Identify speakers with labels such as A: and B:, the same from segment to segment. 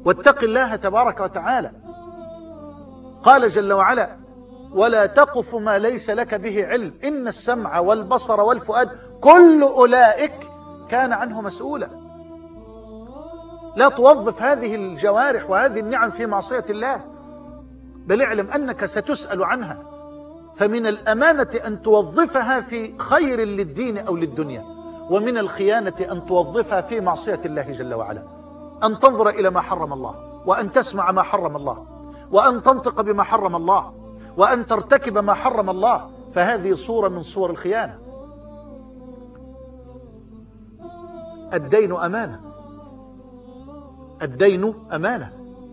A: واتق الله تبارك وتعالى. قال جل وعلا: ولا تقف ما ليس لك به علم إن السمع والبصر والفؤاد كل أولئك كان عنه مسؤولا. لا توظف هذه الجوارح وهذه النعم في معصية الله، بل اعلم أنك ستسأل عنها. فمن الأمانة أن توظفها في خير للدين أو للدنيا، ومن الخيانة أن توظفها في معصية الله جل وعلا. أن تنظر إلى ما حرم الله، وأن تسمع ما حرم الله، وأن تنطق بما حرم الله، وأن ترتكب ما حرم الله، فهذه صورة من صور الخيانة. الدين أمانة، الدين أمانة.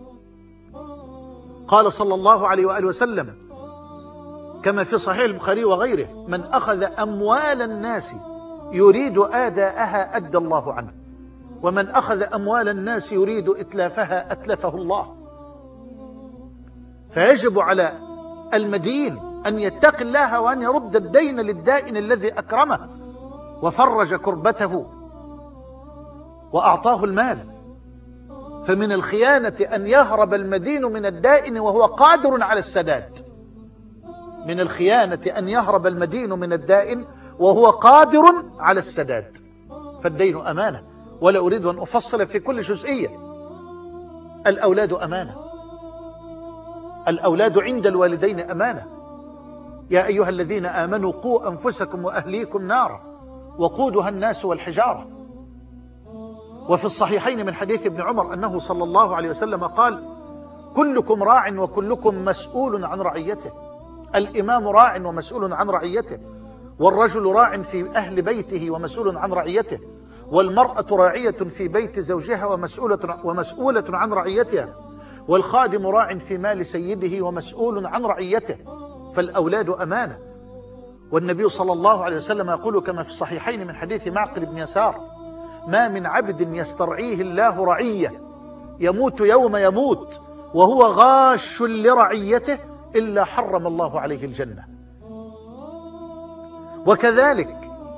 A: قال صلى الله عليه وآله وسلم كما في صحيح البخاري وغيره: من أخذ أموال الناس يريد آداءها أدى الله عنه، ومن أخذ أموال الناس يريد إتلافها أتلفه الله. فيجب على المدين أن يتقي الله وأن يرد الدين للدائن الذي أكرمه وفرج كربته وأعطاه المال. فمن الخيانة أن يهرب المدين من الدائن وهو قادر على السداد. من الخيانة أن يهرب المدين من الدائن وهو قادر على السداد. فالدين أمانة، ولا أريد أن أفصل في كل جزئية. الأولاد أمانة، الأولاد عند الوالدين أمانة. يا أيها الذين آمنوا قوا أنفسكم وأهليكم نارا وقودها الناس والحجارة. وفي الصحيحين من حديث ابن عمر أنه صلى الله عليه وسلم قال: كلكم راع وكلكم مسؤول عن رعيته. الإمام راع ومسؤول عن رعيته، والرجل راع في أهل بيته ومسؤول عن رعيته، والمرأة راعية في بيت زوجها ومسؤولة عن رعيتها، والخادم راع في مال سيده ومسؤول عن رعيته. فالأولاد أمانة. والنبي صلى الله عليه وسلم يقول كما في الصحيحين من حديث معقل بن يسار: ما من عبد يسترعيه الله رعية يموت يوم يموت وهو غاش لرعيته إلا حرم الله عليه الجنة. وكذلك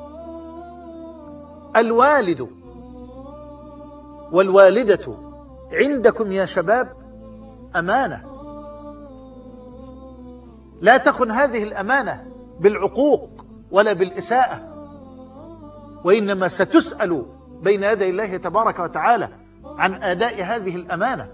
A: الوالد والوالدة عندكم يا شباب أمانة. لا تخن هذه الأمانة بالعقوق ولا بالإساءة، وإنما ستسأل بين يدي الله تبارك وتعالى عن أداء هذه الأمانة.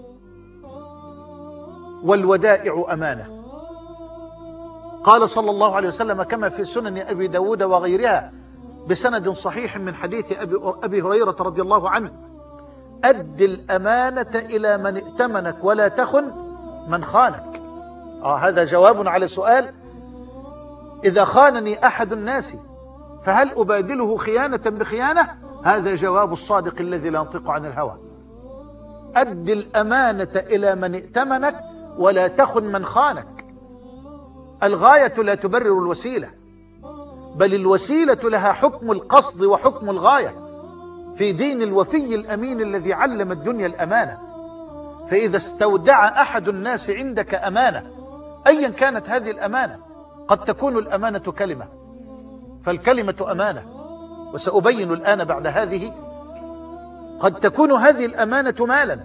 A: والودائع أمانة. قال صلى الله عليه وسلم كما في سنن أبي داود وغيرها بسند صحيح من حديث أبي هريرة رضي الله عنه: أد الأمانة إلى من ائتمنك ولا تخن من خانك. هذا جواب على سؤال: إذا خانني أحد الناس فهل أبادله خيانة بخيانة؟ هذا جواب الصادق الذي لا ينطق عن الهوى. أد الأمانة إلى من ائتمنك ولا تخن من خانك. الغاية لا تبرر الوسيلة، بل الوسيلة لها حكم القصد وحكم الغاية في دين الوفي الأمين الذي علم الدنيا الأمانة. فإذا استودع أحد الناس عندك أمانة أيا كانت هذه الأمانة، قد تكون الأمانة كلمة، فالكلمة أمانة، وسأبين الآن بعد هذه. قد تكون هذه الأمانة مالا،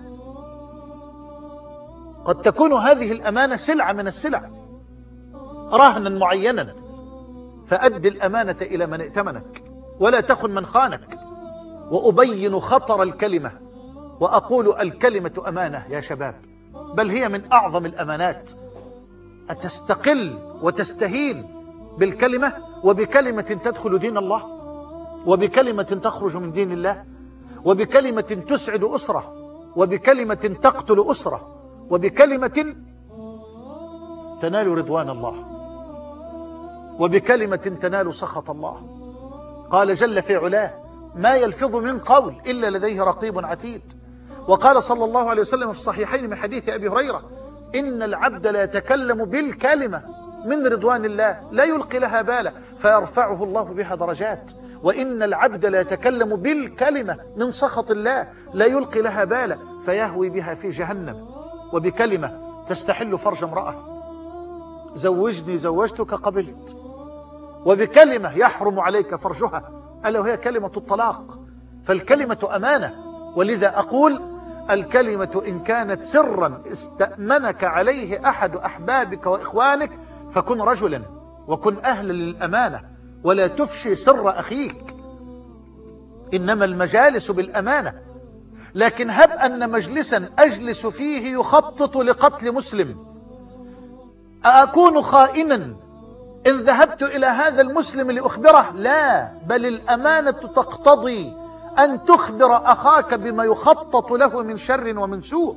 A: قد تكون هذه الأمانة سلعة من السلع، رهنا معينا. فأد الأمانة إلى من ائتمنك ولا تخن من خانك. وأبين خطر الكلمة وأقول: الكلمة أمانة يا شباب، بل هي من أعظم الأمانات. أتستقل وتستهين بالكلمة، وبكلمة تدخل دين الله، وبكلمة تخرج من دين الله، وبكلمة تسعد أسرة، وبكلمة تقتل أسرة، وبكلمة تنال رضوان الله، وبكلمة تنال سخط الله. قال جل في علاه: ما يلفظ من قول إلا لديه رقيب عتيد. وقال صلى الله عليه وسلم في الصحيحين من حديث أبي هريرة: إن العبد لا يتكلم بالكلمة من رضوان الله لا يلقي لها بالا فيرفعه الله بها درجات، وإن العبد لا يتكلم بالكلمة من سخط الله لا يلقي لها بالا فيهوي بها في جهنم. وبكلمة تستحل فرج امرأة: زوجني زوجتك قبلت. وبكلمة يحرم عليك فرجها، ألا وهي كلمة الطلاق. فالكلمة أمانة. ولذا أقول: الكلمة إن كانت سرا استأمنك عليه أحد أحبابك وإخوانك فكن رجلا وكن أهلا للأمانة ولا تفشي سر أخيك. إنما المجالس بالأمانة. لكن هب أن مجلسا أجلس فيه يخطط لقتل مسلم، أكون خائنا إن ذهبت إلى هذا المسلم لأخبره؟ لا، بل الأمانة تقتضي أن تخبر أخاك بما يخطط له من شر ومن سوء.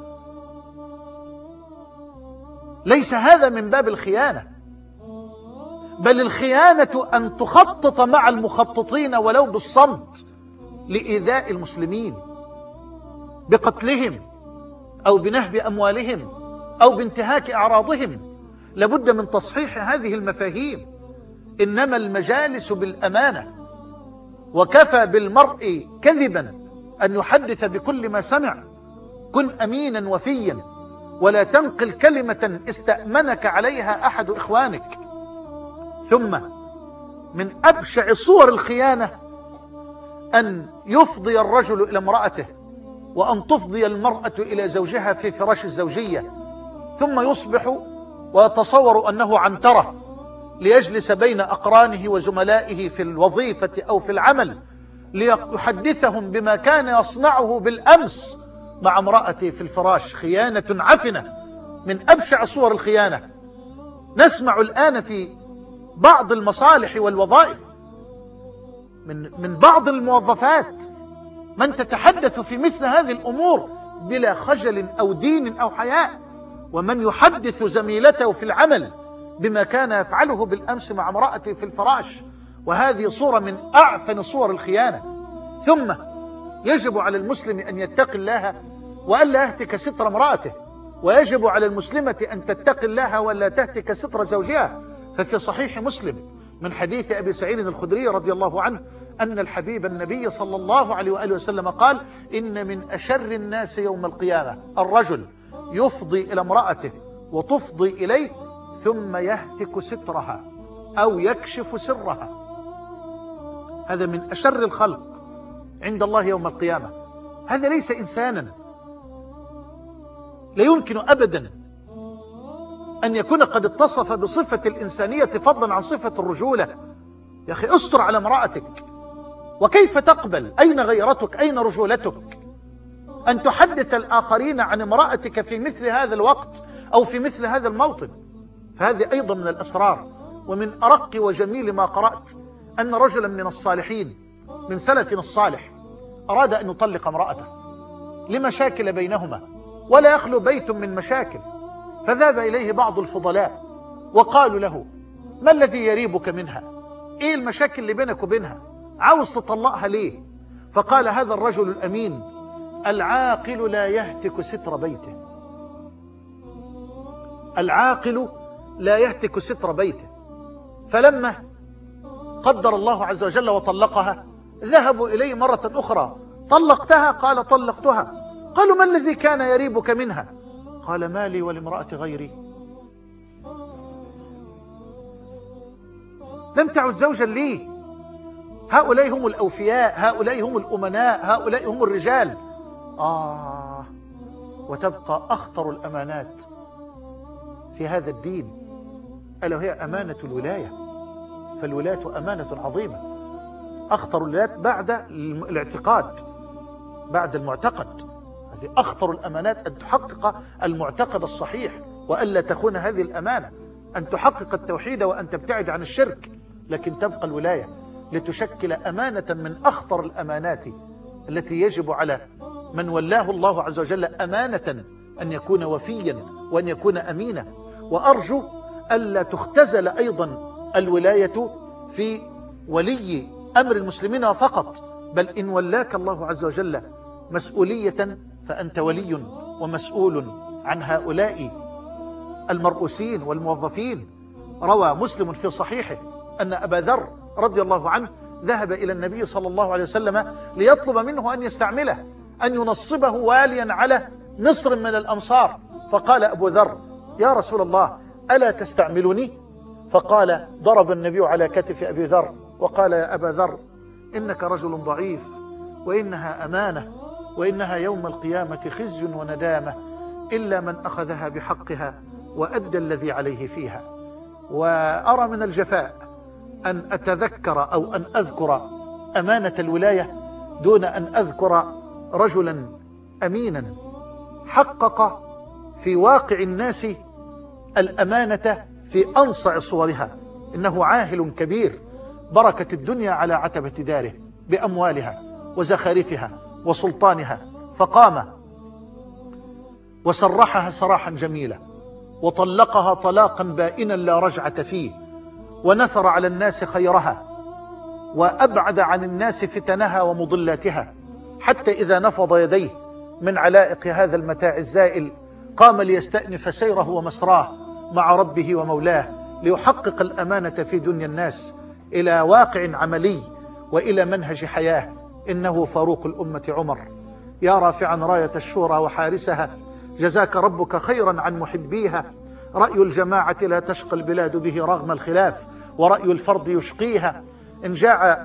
A: ليس هذا من باب الخيانة، بل الخيانة أن تخطط مع المخططين ولو بالصمت لإيذاء المسلمين بقتلهم أو بنهب أموالهم أو بانتهاك أعراضهم. لابد من تصحيح هذه المفاهيم. إنما المجالس بالأمانة، وكفى بالمرء كذبا أن يحدث بكل ما سمع. كن أمينا وفيا ولا تنقل كلمة استأمنك عليها أحد إخوانك. ثم من أبشع صور الخيانة أن يفضي الرجل إلى امرأته وأن تفضي المرأة إلى زوجها في فراش الزوجية، ثم يصبح ويتصور أنه عنترة ليجلس بين أقرانه وزملائه في الوظيفة أو في العمل ليحدثهم بما كان يصنعه بالأمس مع امرأته في الفراش. خيانة عفنة من أبشع صور الخيانة. نسمع الآن في بعض المصالح والوظائف من بعض الموظفات من تتحدث في مثل هذه الأمور بلا خجل أو دين أو حياء، ومن يحدث زميلته في العمل بما كان يفعله بالأمس مع امرأته في الفراش. وهذه صورة من أعفن صور الخيانة. ثم يجب على المسلم أن يتقي الله وألا يهتك ستر امرأته، ويجب على المسلمة أن تتقي الله وألا تهتك ستر زوجها. ففي صحيح مسلم من حديث أبي سعيد الخدري رضي الله عنه أن الحبيب النبي صلى الله عليه وآله وسلم قال: إن من أشر الناس يوم القيامة الرجل يفضي إلى امرأته وتفضي إليه ثم يهتك سترها أو يكشف سرها. هذا من أشر الخلق عند الله يوم القيامة. هذا ليس إنسانا. لا يمكن أبدا أن يكون قد اتصف بصفة الإنسانية فضلا عن صفة الرجولة. يا أخي استر على امرأتك. وكيف تقبل؟ أين غيرتك؟ أين رجولتك؟ أن تحدث الآخرين عن امرأتك في مثل هذا الوقت أو في مثل هذا الموطن. فهذه أيضا من الأسرار. ومن أرق وجميل ما قرأت أن رجلا من الصالحين من سلفنا الصالح أراد أن يطلق امرأته لمشاكل بينهما ولا يخلو بيت من مشاكل، فذهب إليه بعض الفضلاء وقالوا له: ما الذي يريبك منها؟ إيه المشاكل اللي بينك وبينها؟ عاوز تطلقها ليه؟ فقال هذا الرجل الأمين: العاقل لا يهتك ستر بيته. العاقل لا يهتك ستر بيته. فلما قدر الله عز وجل وطلقها ذهبوا إليه مرة أخرى: طلقتها؟ قال: طلقتها. قالوا: ما الذي كان يريبك منها؟ قال: مالي ولامرأة غيري. لم تعد زوجا لي. هؤلاء هم الأوفياء، هؤلاء هم الأمناء، هؤلاء هم الرجال. وتبقى أخطر الأمانات في هذا الدين ألا وهي أمانة الولاية. فالولاية أمانة عظيمة، أخطر الولايات بعد الاعتقاد، بعد المعتقد. هذه أخطر الأمانات، أن تحقق المعتقد الصحيح وألا تخون هذه الأمانة، أن تحقق التوحيد وأن تبتعد عن الشرك، لكن تبقى الولاية لتشكل أمانة من أخطر الأمانات التي يجب على من ولاه الله عز وجل أمانة أن يكون وفيا وأن يكون أمينا. وأرجو ألا تختزل أيضا الولاية في ولي أمر المسلمين فقط، بل إن ولاك الله عز وجل مسؤولية فأنت ولي ومسؤول عن هؤلاء المرؤوسين والموظفين. روى مسلم في صحيحه أن أبا ذر رضي الله عنه ذهب إلى النبي صلى الله عليه وسلم ليطلب منه أن يستعمله، أن ينصبه واليا على مصر من الأمصار. فقال أبو ذر: يا رسول الله ألا تستعملني؟ فقال: ضرب النبي على كتف أبي ذر وقال: يا أبا ذر إنك رجل ضعيف وإنها أمانة وإنها يوم القيامة خزي وندامة إلا من أخذها بحقها وأدى الذي عليه فيها. وأرى من الجفاء أن أتذكر أو أن أذكر أمانة الولاية دون أن أذكر رجلا أمينا حقق في واقع الناس الأمانة في أنصع صورها. إنه عاهل كبير بركت الدنيا على عتبة داره بأموالها وزخارفها وسلطانها، فقام وسرحها سراحا جميلا وطلقها طلاقا بائنا لا رجعة فيه، ونثر على الناس خيرها وأبعد عن الناس فتنها ومضلاتها، حتى إذا نفض يديه من علائق هذا المتاع الزائل قام ليستأنف سيره ومسراه مع ربه ومولاه، ليحقق الأمانة في دنيا الناس إلى واقع عملي وإلى منهج حياة. إنه فاروق الأمة عمر. يا رافعا راية الشورى وحارسها، جزاك ربك خيرا عن محبيها. رأي الجماعة لا تشقى البلاد به رغم الخلاف، ورأي الفرد يشقيها. إن جاع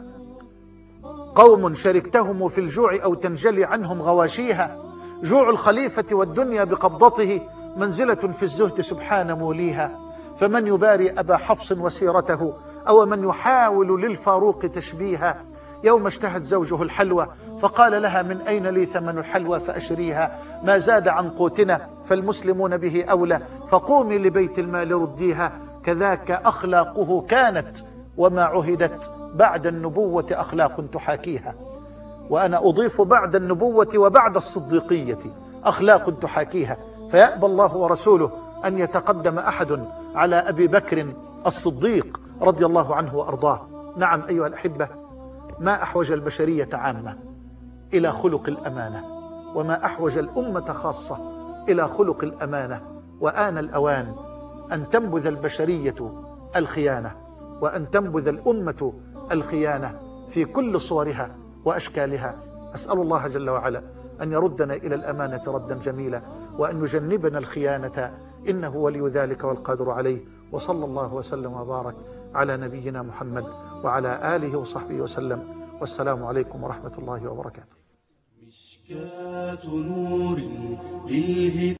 A: قوم شركتهم في الجوع أو تنجلي عنهم غواشيها. جوع الخليفة والدنيا بقبضته منزلة في الزهد سبحان موليها. فمن يباري أبا حفص وسيرته، أو من يحاول للفاروق تشبيها. يوم اشتهت زوجه الحلوى فقال لها من أين لي ثمن الحلوى فأشريها. ما زاد عن قوتنا فالمسلمون به أولى، فقومي لبيت المال رديها. كذاك أخلاقه كانت، وما عهدت بعد النبوة أخلاق تحاكيها. وأنا أضيف بعد النبوة وبعد الصديقية أخلاق تحاكيها. فيأبى الله ورسوله أن يتقدم أحد على أبي بكر الصديق رضي الله عنه وأرضاه. نعم أيها الأحبة، ما أحوج البشرية عامة إلى خلق الأمانة، وما أحوج الأمة خاصة إلى خلق الأمانة. وآن الأوان أن تنبذ البشرية الخيانة، وأن تنبذ الأمة الخيانة في كل صورها وأشكالها. أسأل الله جل وعلا أن يردنا إلى الأمانة ردا جميلا، وأن يجنبنا الخيانة، إنه ولي ذلك والقادر عليه. وصلى الله وسلم وبارك على نبينا محمد وعلى آله وصحبه وسلم، والسلام عليكم ورحمة الله وبركاته.
B: مشكاة نور للهدى